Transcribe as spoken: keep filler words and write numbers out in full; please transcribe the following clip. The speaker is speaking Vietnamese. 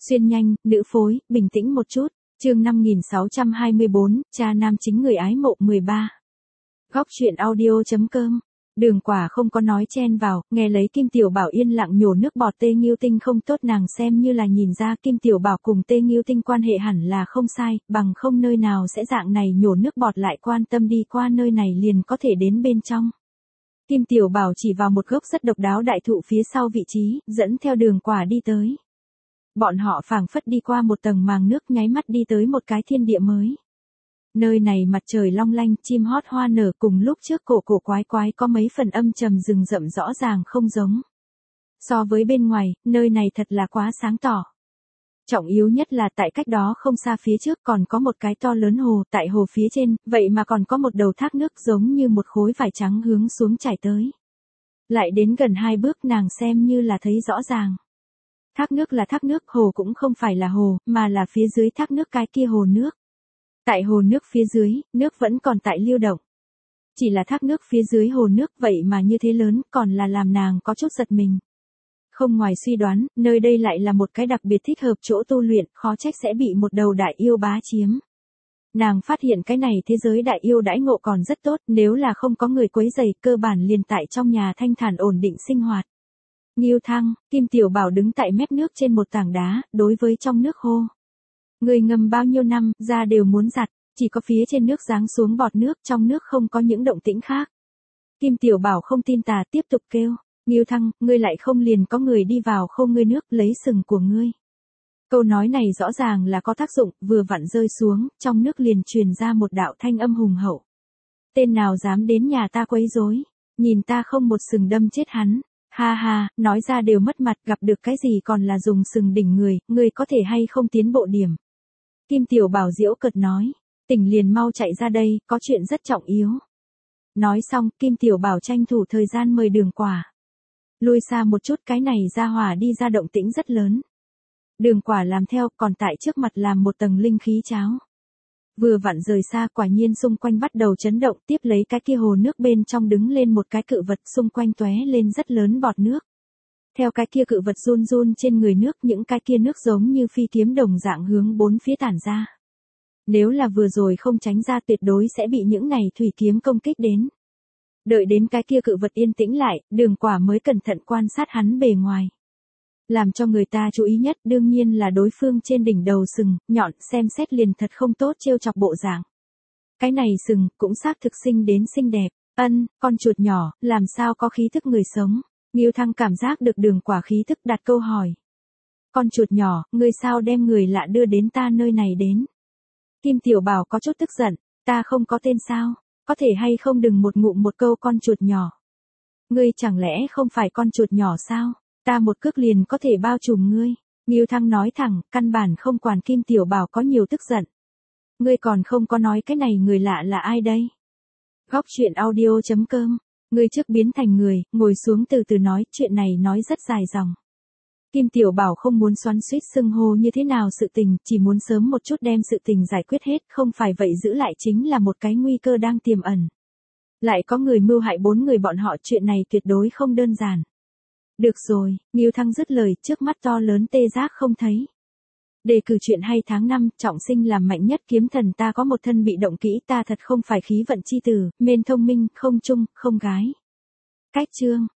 Xuyên nhanh, nữ phối, bình tĩnh một chút. Chương năm nghìn sáu trăm hai mươi bốn, cha nam chính người ái mộ mười ba. Góc truyện audio chấm com. Đường Quả không có nói chen vào, nghe lấy Kim Tiểu Bảo yên lặng nhổ nước bọt. Tê Nghiêu Tinh không tốt, nàng xem như là nhìn ra Kim Tiểu Bảo cùng Tê Nghiêu Tinh quan hệ hẳn là không sai, bằng không nơi nào sẽ dạng này nhổ nước bọt lại quan tâm đi qua nơi này liền có thể đến bên trong. Kim Tiểu Bảo chỉ vào một gốc rất độc đáo đại thụ phía sau vị trí, dẫn theo Đường Quả đi tới. Bọn họ phảng phất đi qua một tầng màng nước, nháy mắt đi tới một cái thiên địa mới. Nơi này mặt trời long lanh, chim hót hoa nở, cùng lúc trước cổ cổ quái quái có mấy phần âm trầm rừng rậm rõ ràng không giống. So với bên ngoài, nơi này thật là quá sáng tỏ. Trọng yếu nhất là tại cách đó không xa phía trước còn có một cái to lớn hồ, tại hồ phía trên, vậy mà còn có một đầu thác nước giống như một khối vải trắng hướng xuống chảy tới. Lại đến gần hai bước nàng xem như là thấy rõ ràng. Thác nước là thác nước, hồ cũng không phải là hồ, mà là phía dưới thác nước cái kia hồ nước. Tại hồ nước phía dưới, nước vẫn còn tại lưu động. Chỉ là thác nước phía dưới hồ nước vậy mà như thế lớn, còn là làm nàng có chút giật mình. Không ngoài suy đoán, nơi đây lại là một cái đặc biệt thích hợp chỗ tu luyện, khó trách sẽ bị một đầu đại yêu bá chiếm. Nàng phát hiện cái này thế giới đại yêu đãi ngộ còn rất tốt, nếu là không có người quấy rầy, cơ bản liền tại trong nhà thanh thản ổn định sinh hoạt. Nghiêu Thăng, Kim Tiểu Bảo đứng tại mép nước trên một tảng đá, đối với trong nước hô. Người ngâm bao nhiêu năm, da đều muốn giặt, chỉ có phía trên nước giáng xuống bọt nước, trong nước không có những động tĩnh khác. Kim Tiểu Bảo không tin tà, tiếp tục kêu. Nghiêu Thăng, ngươi lại không liền có người đi vào khô ngươi nước, lấy sừng của ngươi. Câu nói này rõ ràng là có tác dụng, vừa vặn rơi xuống, trong nước liền truyền ra một đạo thanh âm hùng hậu. Tên nào dám đến nhà ta quấy rối, nhìn ta không một sừng đâm chết hắn. Ha ha, nói ra đều mất mặt, gặp được cái gì còn là dùng sừng đỉnh người, ngươi có thể hay không tiến bộ điểm. Kim Tiểu Bảo giễu cợt nói, tỉnh liền mau chạy ra đây, có chuyện rất trọng yếu. Nói xong, Kim Tiểu Bảo tranh thủ thời gian mời Đường Quả. Lui xa một chút, cái này ra hỏa đi ra động tĩnh rất lớn. Đường Quả làm theo, còn tại trước mặt làm một tầng linh khí cháo. Vừa vặn rời xa, quả nhiên xung quanh bắt đầu chấn động, tiếp lấy cái kia hồ nước bên trong đứng lên một cái cự vật, xung quanh tóe lên rất lớn bọt nước. Theo cái kia cự vật run run trên người nước, những cái kia nước giống như phi kiếm đồng dạng hướng bốn phía tản ra. Nếu là vừa rồi không tránh ra tuyệt đối sẽ bị những này thủy kiếm công kích đến. Đợi đến cái kia cự vật yên tĩnh lại, Đường Quả mới cẩn thận quan sát hắn bề ngoài. Làm cho người ta chú ý nhất đương nhiên là đối phương trên đỉnh đầu sừng, nhọn, xem xét liền thật không tốt trêu chọc bộ dạng. Cái này sừng, cũng xác thực sinh đến xinh đẹp. Ân, con chuột nhỏ, làm sao có khí thức người sống. Nghiêu Thăng cảm giác được Đường Quả khí thức, đặt câu hỏi. Con chuột nhỏ, ngươi sao đem người lạ đưa đến ta nơi này đến? Kim Tiểu Bảo có chút tức giận, ta không có tên sao, có thể hay không đừng một ngụm một câu con chuột nhỏ. Ngươi chẳng lẽ không phải con chuột nhỏ sao? Ta một cước liền có thể bao trùm ngươi. Nghiêu Thăng nói thẳng, căn bản không quản Kim Tiểu Bảo có nhiều tức giận. Ngươi còn không có nói cái này người lạ là ai đây? Góc truyện audio chấm com. Ngươi trước biến thành người, ngồi xuống từ từ nói, chuyện này nói rất dài dòng. Kim Tiểu Bảo không muốn xoắn xuýt xưng hô như thế nào sự tình, chỉ muốn sớm một chút đem sự tình giải quyết hết, không phải vậy giữ lại chính là một cái nguy cơ đang tiềm ẩn. Lại có người mưu hại bốn người bọn họ, chuyện này tuyệt đối không đơn giản. Được rồi, Nghiêu Thăng dứt lời, trước mắt to lớn tê giác không thấy. Đề cử chuyện hay tháng năm, trọng sinh làm mạnh nhất kiếm thần, ta có một thân bị động kỹ, ta thật không phải khí vận chi tử, mên thông minh, không trung, không gái. Cách chương.